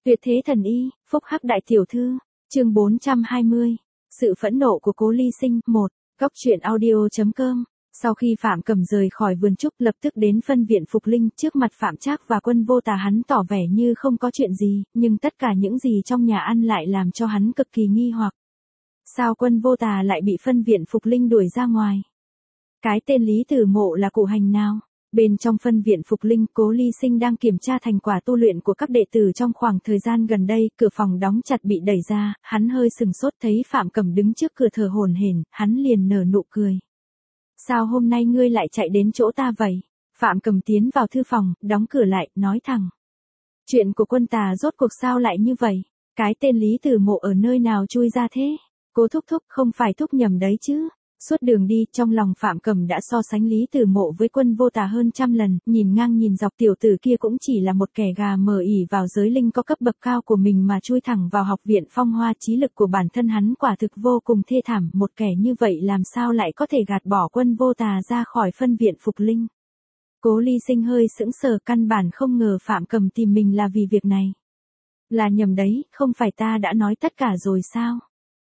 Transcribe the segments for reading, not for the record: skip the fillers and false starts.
Tuyệt thế thần y, phúc hắc đại tiểu thư, chương 420. Sự phẫn nộ của Cố Ly Sinh. 1. Góc truyện audio.com. Sau khi Phạm Cầm rời khỏi vườn trúc lập tức đến phân viện Phục Linh, trước mặt Phạm Trác và Quân Vô Tà hắn tỏ vẻ như không có chuyện gì, nhưng tất cả những gì trong nhà ăn lại làm cho hắn cực kỳ nghi hoặc. Sao Quân Vô Tà lại bị phân viện Phục Linh đuổi ra ngoài? Cái tên Lý Tử Mộ là cụ hành nào? Bên trong phân viện Phục Linh, Cố Ly Sinh đang kiểm tra thành quả tu luyện của các đệ tử trong khoảng thời gian gần đây, cửa phòng đóng chặt bị đẩy ra, hắn hơi sừng sốt thấy Phạm Cầm đứng trước cửa thở hổn hển, hắn liền nở nụ cười. Sao hôm nay ngươi lại chạy đến chỗ ta vậy? Phạm Cầm tiến vào thư phòng, đóng cửa lại, nói thẳng. Chuyện của Quân Tà rốt cuộc sao lại như vậy? Cái tên Lý Tử Mộ ở nơi nào chui ra thế? Cố thúc thúc không phải thúc nhầm đấy chứ? Suốt đường đi, trong lòng Phạm Cầm đã so sánh Lý Tử Mộ với Quân Vô Tà hơn trăm lần, nhìn ngang nhìn dọc tiểu tử kia cũng chỉ là một kẻ gà mờ ỉ vào giới linh có cấp bậc cao của mình mà chui thẳng vào học viện Phong Hoa, trí lực của bản thân hắn quả thực vô cùng thê thảm, một kẻ như vậy làm sao lại có thể gạt bỏ Quân Vô Tà ra khỏi phân viện Phục Linh. Cố Ly Sinh hơi sững sờ, căn bản không ngờ Phạm Cầm tìm mình là vì việc này. Là nhầm đấy, không phải ta đã nói tất cả rồi sao?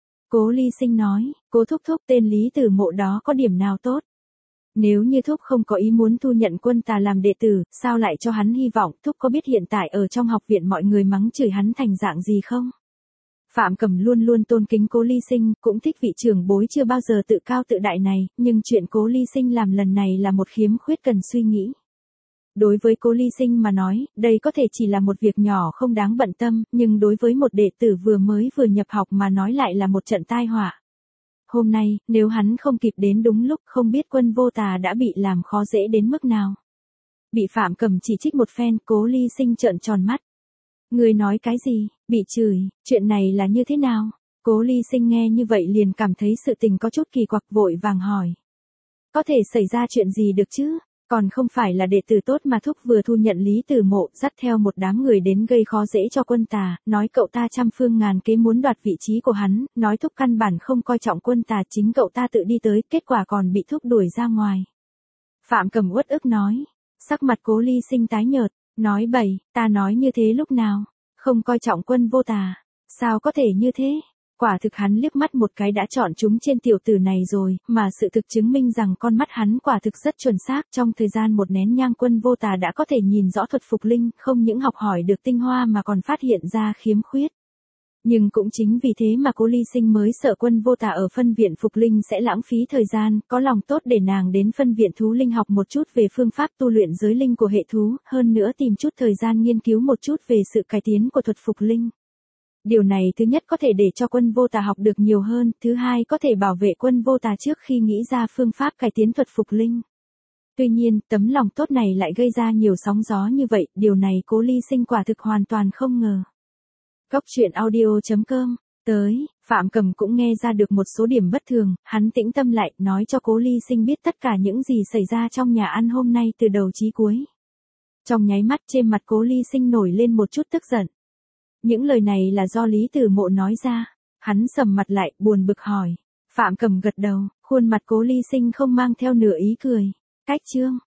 Cố Ly Sinh nói, Cố thúc thúc, tên Lý Tử Mộ đó có điểm nào tốt? Nếu như thúc không có ý muốn thu nhận Quân Tà làm đệ tử, sao lại cho hắn hy vọng? Thúc có biết hiện tại ở trong học viện mọi người mắng chửi hắn thành dạng gì không? Phạm Cầm luôn luôn tôn kính Cố Ly Sinh, cũng thích vị trưởng bối chưa bao giờ tự cao tự đại này, nhưng chuyện Cố Ly Sinh làm lần này là một khiếm khuyết cần suy nghĩ. Đối với Cố Ly Sinh mà nói, đây có thể chỉ là một việc nhỏ không đáng bận tâm, nhưng đối với một đệ tử vừa nhập học mà nói lại là một trận tai họa. Hôm nay, nếu hắn không kịp đến đúng lúc, không biết Quân Vô Tà đã bị làm khó dễ đến mức nào. Bị Phạm Cầm chỉ trích một phen, Cố Ly Sinh trợn tròn mắt. Người nói cái gì? Bị chửi, chuyện này là như thế nào? Cố Ly Sinh nghe như vậy liền cảm thấy sự tình có chút kỳ quặc, vội vàng hỏi. Có thể xảy ra chuyện gì được chứ? Còn không phải là đệ tử tốt mà thúc vừa thu nhận Lý Tử Mộ, dắt theo một đám người đến gây khó dễ cho Quân Tà, nói cậu ta trăm phương ngàn kế muốn đoạt vị trí của hắn, nói thúc căn bản không coi trọng Quân Tà, chính cậu ta tự đi tới, kết quả còn bị thúc đuổi ra ngoài. Phạm Cầm uất ức nói, sắc mặt Cố Ly Sinh tái nhợt, nói bậy, ta nói như thế lúc nào? Không coi trọng Quân Vô Tà, sao có thể như thế? Quả thực hắn liếc mắt một cái đã chọn chúng trên tiểu tử này rồi, mà sự thực chứng minh rằng con mắt hắn quả thực rất chuẩn xác, trong thời gian một nén nhang Quân Vô Tà đã có thể nhìn rõ thuật Phục Linh, không những học hỏi được tinh hoa mà còn phát hiện ra khiếm khuyết. Nhưng cũng chính vì thế mà Cố Ly Sinh mới sợ Quân Vô Tà ở phân viện Phục Linh sẽ lãng phí thời gian, có lòng tốt để nàng đến phân viện Thú Linh học một chút về phương pháp tu luyện giới linh của hệ thú, hơn nữa tìm chút thời gian nghiên cứu một chút về sự cải tiến của thuật Phục Linh. Điều này thứ nhất có thể để cho Quân Vô Tà học được nhiều hơn, thứ hai có thể bảo vệ Quân Vô Tà trước khi nghĩ ra phương pháp cải tiến thuật Phục Linh. Tuy nhiên, tấm lòng tốt này lại gây ra nhiều sóng gió như vậy, điều này Cố Ly Sinh quả thực hoàn toàn không ngờ. Góc truyện audio.com. Tới, Phạm Cầm cũng nghe ra được một số điểm bất thường, hắn tĩnh tâm lại, nói cho Cố Ly Sinh biết tất cả những gì xảy ra trong nhà ăn hôm nay từ đầu chí cuối. Trong nháy mắt trên mặt Cố Ly Sinh nổi lên một chút tức giận. Những lời này là do Lý Tử Mộ nói ra. Hắn sầm mặt lại, buồn bực hỏi. Phạm Cầm gật đầu, khuôn mặt Cố Ly Sinh không mang theo nửa ý cười. Cách chương.